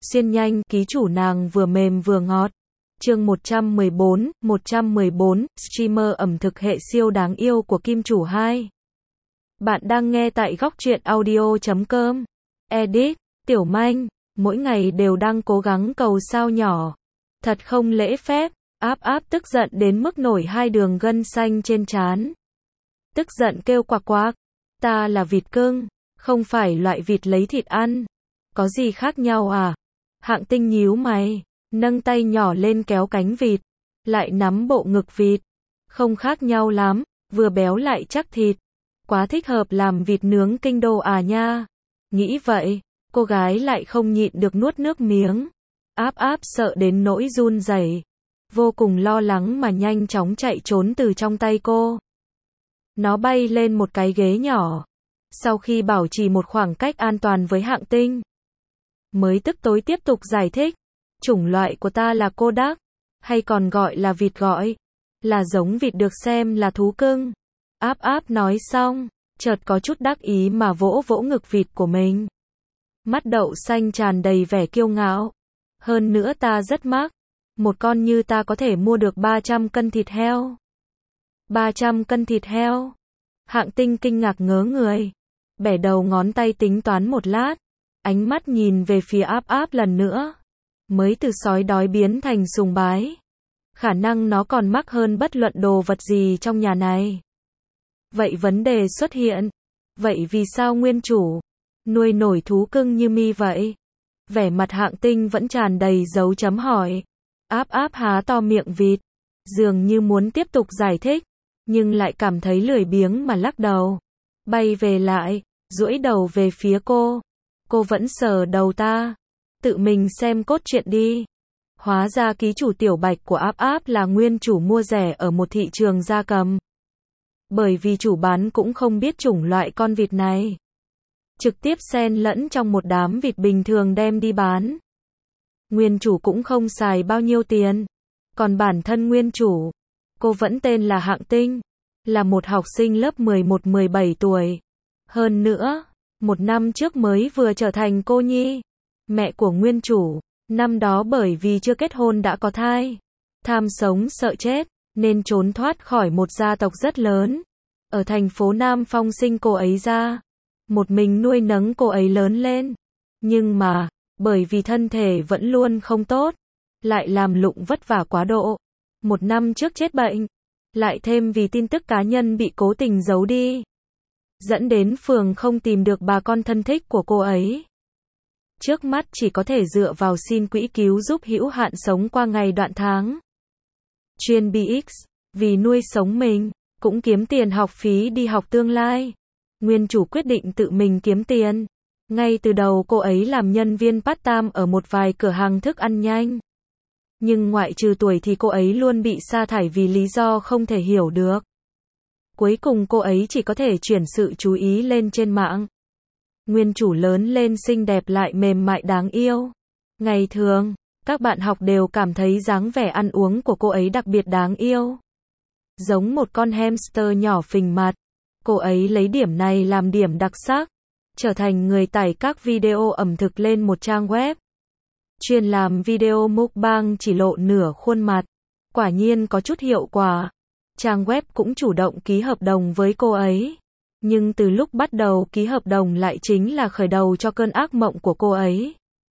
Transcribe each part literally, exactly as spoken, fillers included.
Xuyên nhanh, ký chủ nàng vừa mềm vừa ngọt. Chương một trăm mười bốn, một trăm mười bốn, streamer ẩm thực hệ siêu đáng yêu của Kim Chủ hai. Bạn đang nghe tại góc truyện audio chấm com. Edit, Tiểu Manh, mỗi ngày đều đang cố gắng cầu sao nhỏ. Thật không lễ phép, áp áp tức giận đến mức nổi hai đường gân xanh trên trán. Tức giận kêu quạc quạc, ta là vịt cưng, không phải loại vịt lấy thịt ăn. Có gì khác nhau à? Hạng Tinh nhíu mày, nâng tay nhỏ lên kéo cánh vịt, lại nắm bộ ngực vịt. Không khác nhau lắm, vừa béo lại chắc thịt. Quá thích hợp làm vịt nướng kinh đô à nha. Nghĩ vậy, cô gái lại không nhịn được nuốt nước miếng. Áp áp sợ đến nỗi run rẩy, vô cùng lo lắng mà nhanh chóng chạy trốn từ trong tay cô. Nó bay lên một cái ghế nhỏ, sau khi bảo trì một khoảng cách an toàn với Hạng Tinh, mới tức tối tiếp tục giải thích. Chủng loại của ta là Kodak, hay còn gọi là vịt gọi, là giống vịt được xem là thú cưng. Áp áp nói xong, chợt có chút đắc ý mà vỗ vỗ ngực vịt của mình. Mắt đậu xanh tràn đầy vẻ kiêu ngạo. Hơn nữa ta rất mắc, một con như ta có thể mua được ba trăm cân thịt heo. ba trăm cân thịt heo? Hạng Tinh kinh ngạc ngớ người, bẻ đầu ngón tay tính toán một lát, ánh mắt nhìn về phía áp áp lần nữa, mới từ sói đói biến thành sùng bái. Khả năng nó còn mắc hơn bất luận đồ vật gì trong nhà này. Vậy vấn đề xuất hiện, vậy vì sao nguyên chủ nuôi nổi thú cưng như mi vậy? Vẻ mặt Hạng Tinh vẫn tràn đầy dấu chấm hỏi. Áp áp há to miệng vịt, dường như muốn tiếp tục giải thích, nhưng lại cảm thấy lười biếng mà lắc đầu. Bay về lại, duỗi đầu về phía cô. Cô vẫn sờ đầu ta. Tự mình xem cốt truyện đi. Hóa ra ký chủ Tiểu Bạch của áp áp là nguyên chủ mua rẻ ở một thị trường gia cầm. Bởi vì chủ bán cũng không biết chủng loại con vịt này, trực tiếp xen lẫn trong một đám vịt bình thường đem đi bán. Nguyên chủ cũng không xài bao nhiêu tiền. Còn bản thân nguyên chủ, cô vẫn tên là Hạng Tinh, là một học sinh lớp mười một mười bảy tuổi. Hơn nữa, một năm trước mới vừa trở thành cô nhi. Mẹ của nguyên chủ, năm đó bởi vì chưa kết hôn đã có thai, tham sống sợ chết, nên trốn thoát khỏi một gia tộc rất lớn. Ở thành phố Nam Phong sinh cô ấy ra, một mình nuôi nấng cô ấy lớn lên. Nhưng mà, bởi vì thân thể vẫn luôn không tốt, lại làm lụng vất vả quá độ, một năm trước chết bệnh, lại thêm vì tin tức cá nhân bị cố tình giấu đi, dẫn đến phường không tìm được bà con thân thích của cô ấy. Trước mắt chỉ có thể dựa vào xin quỹ cứu giúp hữu hạn sống qua ngày đoạn tháng. Chuyên bê ích, vì nuôi sống mình, cũng kiếm tiền học phí đi học tương lai. Nguyên chủ quyết định tự mình kiếm tiền. Ngay từ đầu cô ấy làm nhân viên part-time ở một vài cửa hàng thức ăn nhanh. Nhưng ngoại trừ tuổi thì cô ấy luôn bị sa thải vì lý do không thể hiểu được. Cuối cùng cô ấy chỉ có thể chuyển sự chú ý lên trên mạng. Nguyên chủ lớn lên xinh đẹp lại mềm mại đáng yêu. Ngày thường, các bạn học đều cảm thấy dáng vẻ ăn uống của cô ấy đặc biệt đáng yêu, giống một con hamster nhỏ phình mặt. Cô ấy lấy điểm này làm điểm đặc sắc, trở thành người tải các video ẩm thực lên một trang web, chuyên làm video mukbang chỉ lộ nửa khuôn mặt. Quả nhiên có chút hiệu quả. Trang web cũng chủ động ký hợp đồng với cô ấy. Nhưng từ lúc bắt đầu ký hợp đồng lại chính là khởi đầu cho cơn ác mộng của cô ấy.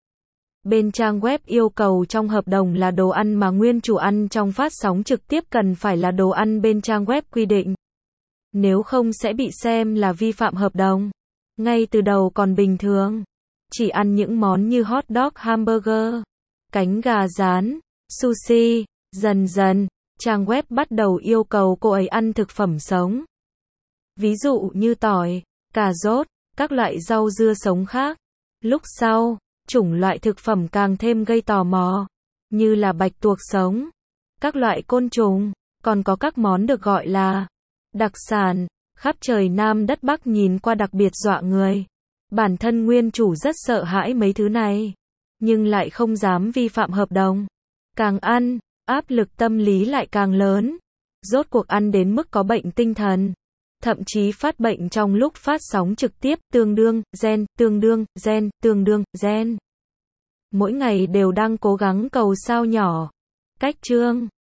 Bên trang web yêu cầu trong hợp đồng là đồ ăn mà nguyên chủ ăn trong phát sóng trực tiếp cần phải là đồ ăn bên trang web quy định. Nếu không sẽ bị xem là vi phạm hợp đồng. Ngay từ đầu còn bình thường, chỉ ăn những món như hot dog, hamburger, cánh gà rán, sushi. Dần dần, trang web bắt đầu yêu cầu cô ấy ăn thực phẩm sống. Ví dụ như tỏi, cà rốt, các loại rau dưa sống khác. Lúc sau, chủng loại thực phẩm càng thêm gây tò mò, như là bạch tuộc sống, các loại côn trùng, còn có các món được gọi là đặc sản, khắp trời Nam đất Bắc nhìn qua đặc biệt dọa người. Bản thân nguyên chủ rất sợ hãi mấy thứ này, nhưng lại không dám vi phạm hợp đồng. Càng ăn, áp lực tâm lý lại càng lớn. Rốt cuộc ăn đến mức có bệnh tinh thần. Thậm chí phát bệnh trong lúc phát sóng trực tiếp, tương đương, gen, tương đương, gen, tương đương, gen. mỗi ngày đều đang cố gắng cầu sao nhỏ. Cách chương